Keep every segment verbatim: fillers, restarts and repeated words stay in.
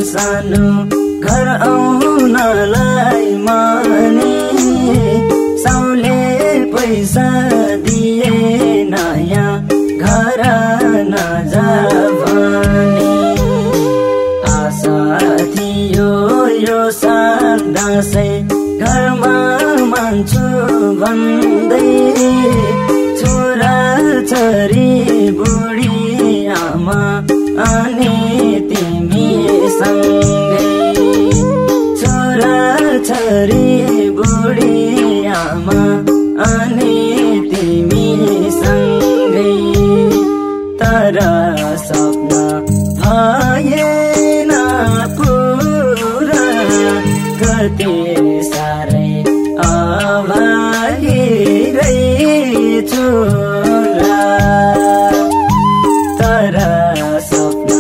सानो घर आउनलाई माने साउले पैसा दिए नयाँ घर नजाने आशा थियो यो साल दसैँ घरमा मान्छु भन्दै छोरा छोरी बुढी आमा अनि तिमी सँगै छोरा छोरी बुढी आमा अनि तिमी सँगै तर सपना भएन पुरा कति साह्रै अभागी रहेछु तर सपना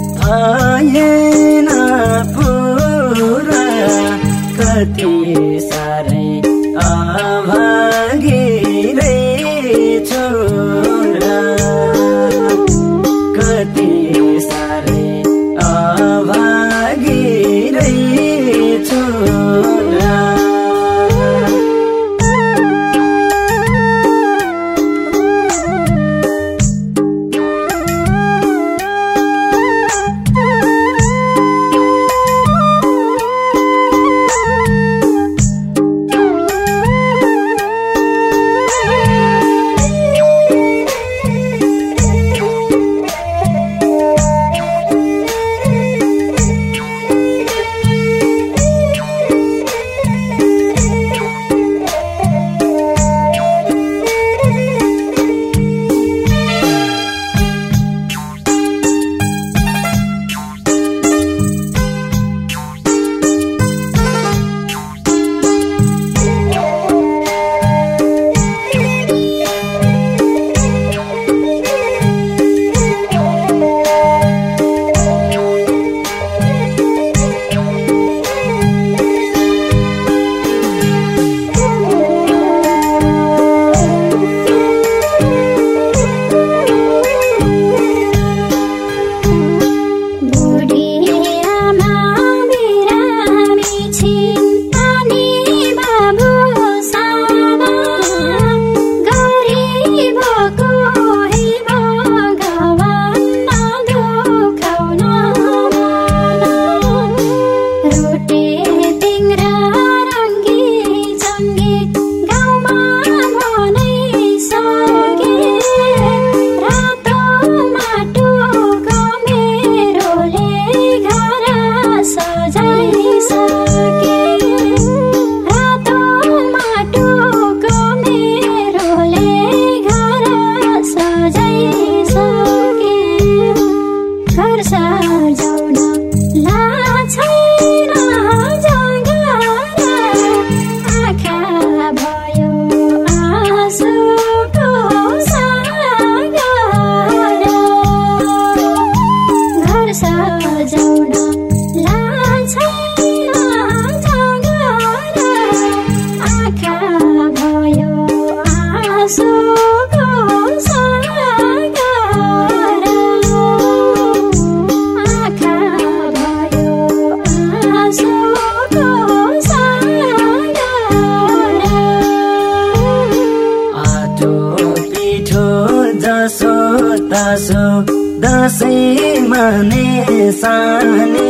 भएन पुरा कति साह्रै अभागी रहेछु कति साह्रै अभागी रहेछु दसैँ माने सानी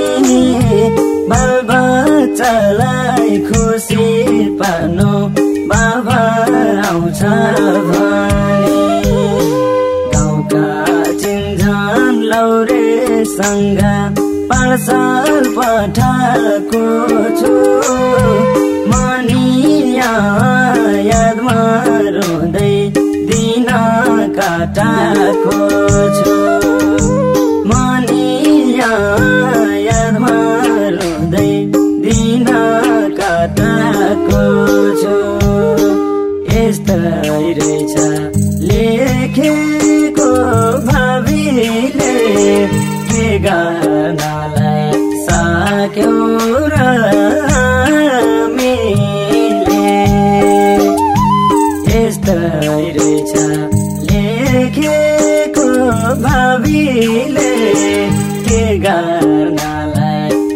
बालबच्चालाई खुसी पार्नु बाबा आउँछ भने गाउँका चिन्जान लौरेसँग पार्सल पठाएको छु मनिया यादमा रुँदै दिन काटाएको छु मनिया यादमा रुँदै दिन काटाएको छु यस्तै रहेछ लेखेको भावीले के गर्नलाई सक्यो र हामीले यस्तै रहेछ लेखेको भावीले के गर्नलाई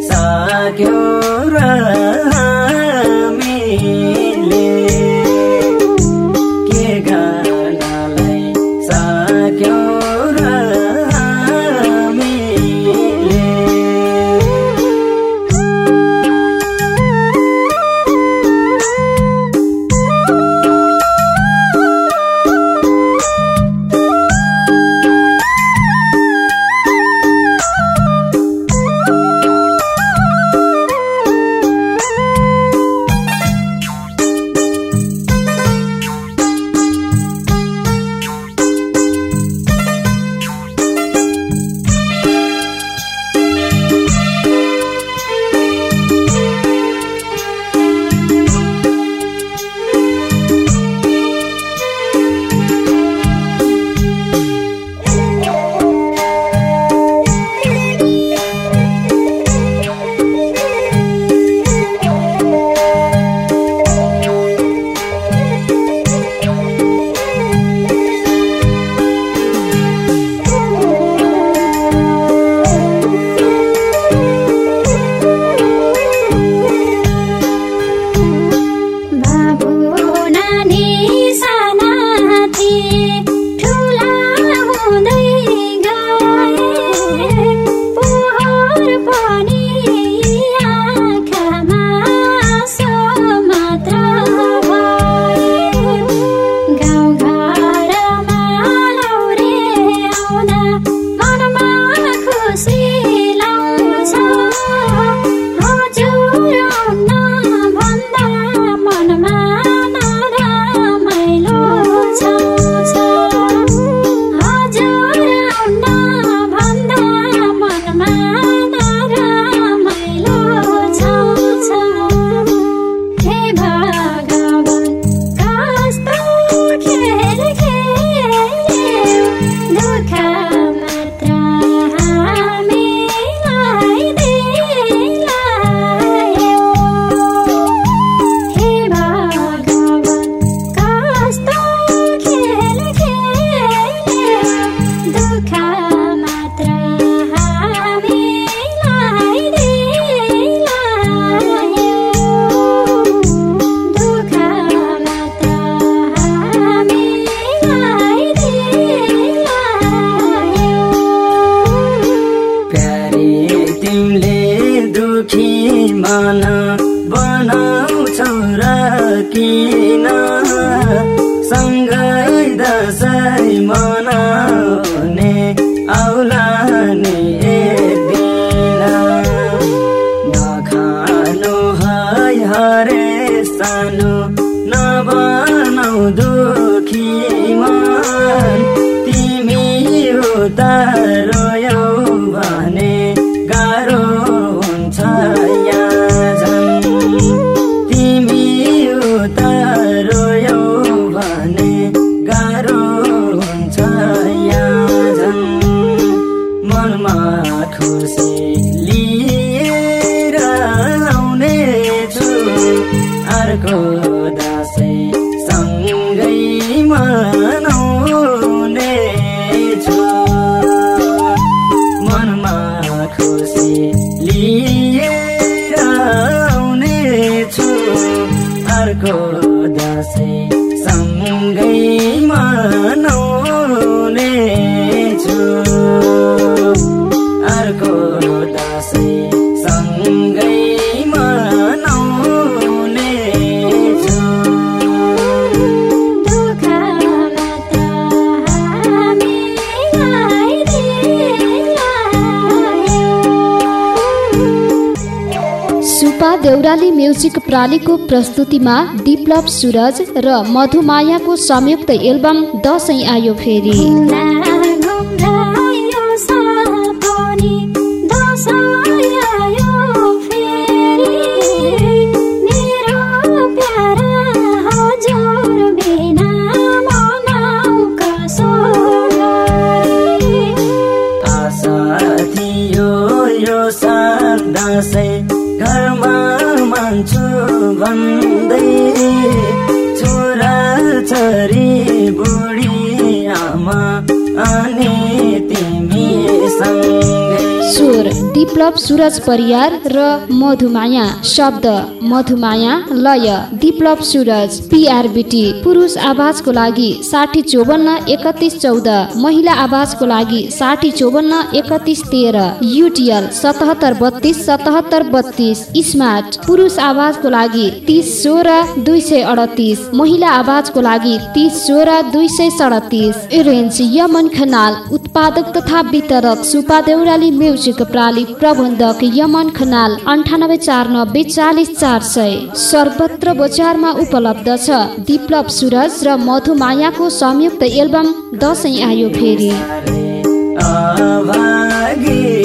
तिमीले दुखी मन बनाउँछौ र किन सँगै दसैँ मनाउने आउला नि एक दिन नखानु है हरे सानो नबनाउ दुखी मन तिमी उता रोयौ भने गाह्रो हुन्छ यहाँ झन् तिमी उता रोयौ भने गाह्रो हुन्छ यहाँ झन् मनमा खुसी लिएर आउने छु अर्को दसैँ सँगै मनाउने छु मनमा खुसी लिएर आउने छु अर्को दसैँ सँगै मनाउने छु अर्को दसैँ सँगै मनाउने छु सुपा देउराली म्युजिक प्रालीको प्रस्तुतिमा डिप्लप सुरज र मधुमायाको संयुक्त एल्बम दसैँ आयो फेरि घरमा मान्छु भन्दै छोरा छोरी बुढी आमा अनि तिमी सँगै स्वर डिप्लप सुरज परियार र मधुमाया शब्द मधुमाया लय डिप्लप सुरज पीआरबीटी पुरुष आवाजको लागि साठी चौवन्न एकतिस चौध महिला आवाजको लागि साठी चौवन्न एकतिस तेह्र युटिएल सतहत्तर बत्तीस सतहत्तर बत्तीस स्मार्ट पुरुष आवाजको लागि तीस सोह्र दुई सय अडतिस महिला आवाजको लागि तीस सोह्र दुई सय सडतिस एरेन्ज यमन खनाल उत्पादक तथा वितरक सुपा देउराली म्युजिक प्राली प्रबन्धक यमन खनाल अन्ठानब्बे चार नब्बे चालिस चार सय सर्वत्र बजारमा उपलब्ध छ डिप्लप सुरज र मधुमायाको संयुक्त एल्बम दसैँ आयो फेरि।